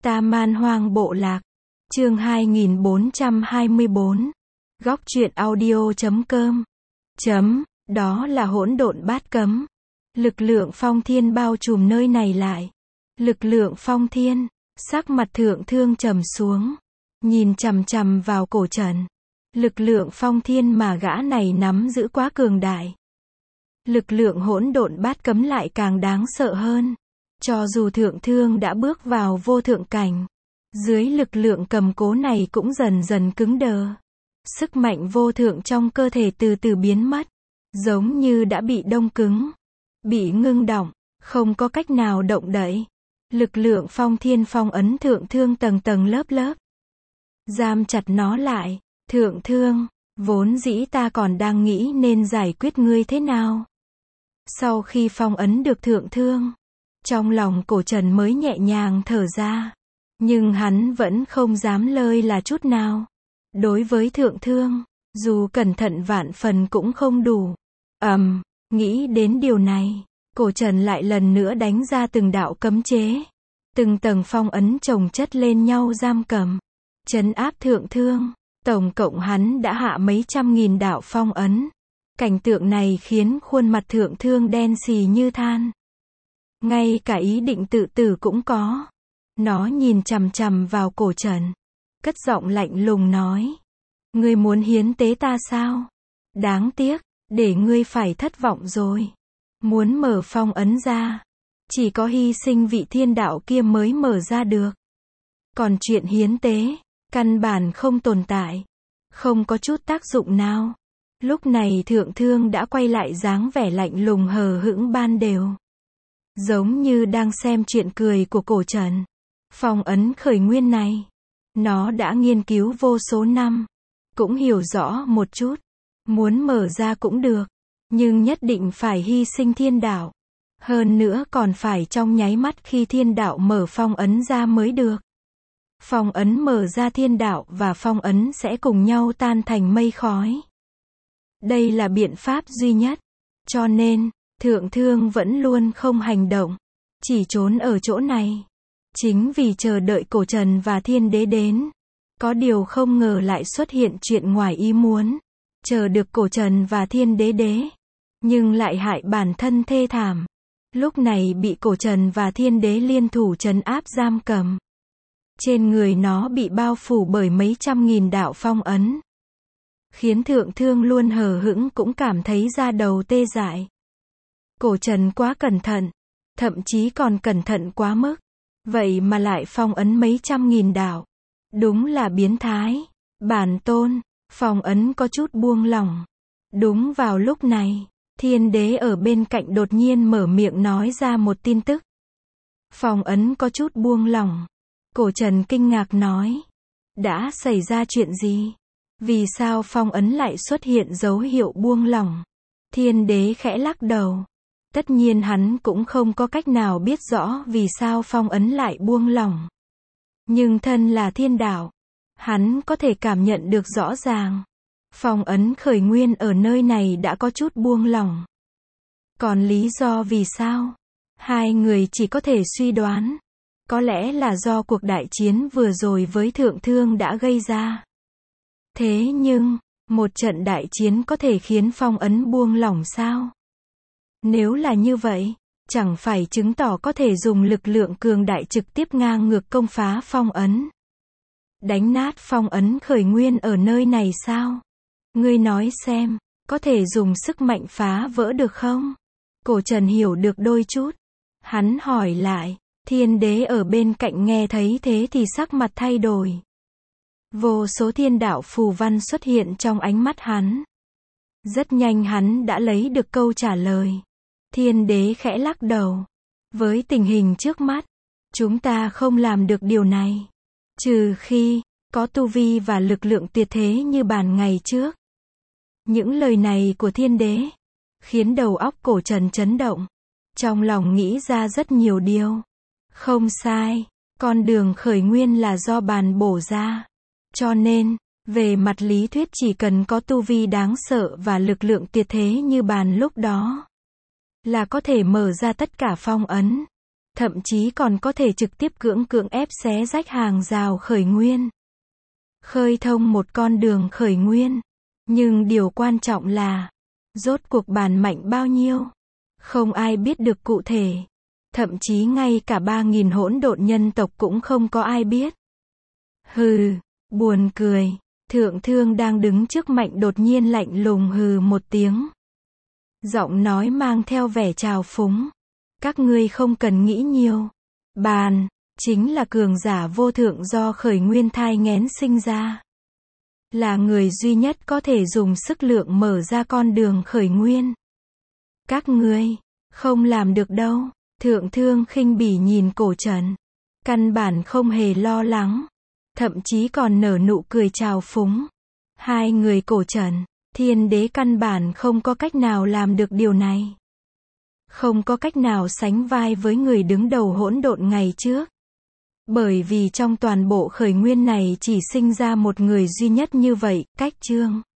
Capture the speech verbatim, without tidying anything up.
Ta Man Hoang Bộ Lạc. Chương hai nghìn bốn trăm hai mươi bốn. Góc truyện audio chấm com. Chấm, đó là hỗn độn bát cấm. Lực lượng phong thiên bao trùm nơi này lại. Lực lượng phong thiên, sắc mặt Thượng Thương trầm xuống, nhìn chằm chằm vào Cổ Trần. Lực lượng phong thiên mà gã này nắm giữ quá cường đại. Lực lượng hỗn độn bát cấm lại càng đáng sợ hơn. Cho dù Thượng Thương đã bước vào vô thượng cảnh, dưới lực lượng cầm cố này cũng dần dần cứng đờ. Sức mạnh vô thượng trong cơ thể từ từ biến mất, giống như đã bị đông cứng, bị ngưng đọng, không có cách nào động đậy. Lực lượng phong thiên phong ấn Thượng Thương tầng tầng lớp lớp, giam chặt nó lại. Thượng Thương, vốn dĩ ta còn đang nghĩ nên giải quyết ngươi thế nào. Sau khi phong ấn được Thượng Thương, trong lòng Cổ Trần mới nhẹ nhàng thở ra. Nhưng hắn vẫn không dám lơi là chút nào. Đối với Thượng Thương, dù cẩn thận vạn phần cũng không đủ. Ầm, um, nghĩ đến điều này, Cổ Trần lại lần nữa đánh ra từng đạo cấm chế. Từng tầng phong ấn chồng chất lên nhau giam cầm, trấn áp Thượng Thương. Tổng cộng hắn đã hạ mấy trăm nghìn đạo phong ấn. Cảnh tượng này khiến khuôn mặt Thượng Thương đen xì như than. Ngay cả ý định tự tử cũng có. Nó nhìn chằm chằm vào Cổ Trần, cất giọng lạnh lùng nói: ngươi muốn hiến tế ta sao? Đáng tiếc, để ngươi phải thất vọng rồi. Muốn mở phong ấn ra, chỉ có hy sinh vị thiên đạo kia mới mở ra được. Còn chuyện hiến tế, căn bản không tồn tại, không có chút tác dụng nào. Lúc này Thượng Thương đã quay lại dáng vẻ lạnh lùng hờ hững ban đều, giống như đang xem chuyện cười của Cổ Trần. Phong ấn khởi nguyên này, nó đã nghiên cứu vô số năm, cũng hiểu rõ một chút. Muốn mở ra cũng được, nhưng nhất định phải hy sinh thiên đạo. Hơn nữa còn phải trong nháy mắt khi thiên đạo mở phong ấn ra mới được. Phong ấn mở ra thiên đạo và phong ấn sẽ cùng nhau tan thành mây khói. Đây là biện pháp duy nhất. Cho nên, Thượng Thương vẫn luôn không hành động, chỉ trốn ở chỗ này. Chính vì chờ đợi Cổ Trần và Thiên Đế đến. Có điều không ngờ lại xuất hiện chuyện ngoài ý muốn. Chờ được Cổ Trần và Thiên Đế đế, nhưng lại hại bản thân thê thảm. Lúc này bị Cổ Trần và Thiên Đế liên thủ trấn áp giam cầm. Trên người nó bị bao phủ bởi mấy trăm nghìn đạo phong ấn, khiến Thượng Thương luôn hờ hững cũng cảm thấy da đầu tê dại. Cổ Trần quá cẩn thận, thậm chí còn cẩn thận quá mức. Vậy mà lại phong ấn mấy trăm nghìn đạo. Đúng là biến thái. Bản tôn, phong ấn có chút buông lỏng. Đúng vào lúc này, Thiên Đế ở bên cạnh đột nhiên mở miệng nói ra một tin tức. Phong ấn có chút buông lỏng. Cổ Trần kinh ngạc nói: đã xảy ra chuyện gì? Vì sao phong ấn lại xuất hiện dấu hiệu buông lỏng? Thiên Đế khẽ lắc đầu. Tất nhiên hắn cũng không có cách nào biết rõ vì sao phong ấn lại buông lỏng. Nhưng thân là thiên đạo, hắn có thể cảm nhận được rõ ràng. Phong ấn khởi nguyên ở nơi này đã có chút buông lỏng. Còn lý do vì sao? Hai người chỉ có thể suy đoán. Có lẽ là do cuộc đại chiến vừa rồi với Thượng Thương đã gây ra. Thế nhưng, một trận đại chiến có thể khiến phong ấn buông lỏng sao? Nếu là như vậy, chẳng phải chứng tỏ có thể dùng lực lượng cường đại trực tiếp ngang ngược công phá phong ấn, đánh nát phong ấn khởi nguyên ở nơi này sao? Ngươi nói xem, có thể dùng sức mạnh phá vỡ được không? Cổ Trần hiểu được đôi chút. Hắn hỏi lại. Thiên Đế ở bên cạnh nghe thấy thế thì sắc mặt thay đổi. Vô số thiên đạo phù văn xuất hiện trong ánh mắt hắn. Rất nhanh hắn đã lấy được câu trả lời. Thiên Đế khẽ lắc đầu. Với tình hình trước mắt, chúng ta không làm được điều này. Trừ khi, có tu vi và lực lượng tuyệt thế như bàn ngày trước. Những lời này của Thiên Đế, khiến đầu óc Cổ Trần chấn động. Trong lòng nghĩ ra rất nhiều điều. Không sai, con đường khởi nguyên là do bàn bổ ra. Cho nên, về mặt lý thuyết chỉ cần có tu vi đáng sợ và lực lượng tuyệt thế như bàn lúc đó, là có thể mở ra tất cả phong ấn. thậm chí còn có thể trực tiếp cưỡng cưỡng ép xé rách hàng rào khởi nguyên. Khơi thông một con đường khởi nguyên. Nhưng điều quan trọng là, rốt cuộc bản mạnh bao nhiêu? Không ai biết được cụ thể. Thậm chí ngay cả ba nghìn hỗn độn nhân tộc cũng không có ai biết. Hừ, buồn cười. Thượng Thương đang đứng trước Mạnh đột nhiên lạnh lùng hừ một tiếng. Giọng nói mang theo vẻ trào phúng. Các ngươi không cần nghĩ nhiều. Bàn, chính là cường giả vô thượng do khởi nguyên thai nghén sinh ra. Là người duy nhất có thể dùng sức lượng mở ra con đường khởi nguyên. Các ngươi, không làm được đâu. Thượng Thương khinh bỉ nhìn Cổ Trần. Căn bản không hề lo lắng. Thậm chí còn nở nụ cười trào phúng. Hai người Cổ Trần, Thiên Đế căn bản không có cách nào làm được điều này. Không có cách nào sánh vai với người đứng đầu hỗn độn ngày trước. Bởi vì trong toàn bộ khởi nguyên này chỉ sinh ra một người duy nhất như vậy, Cách Chương.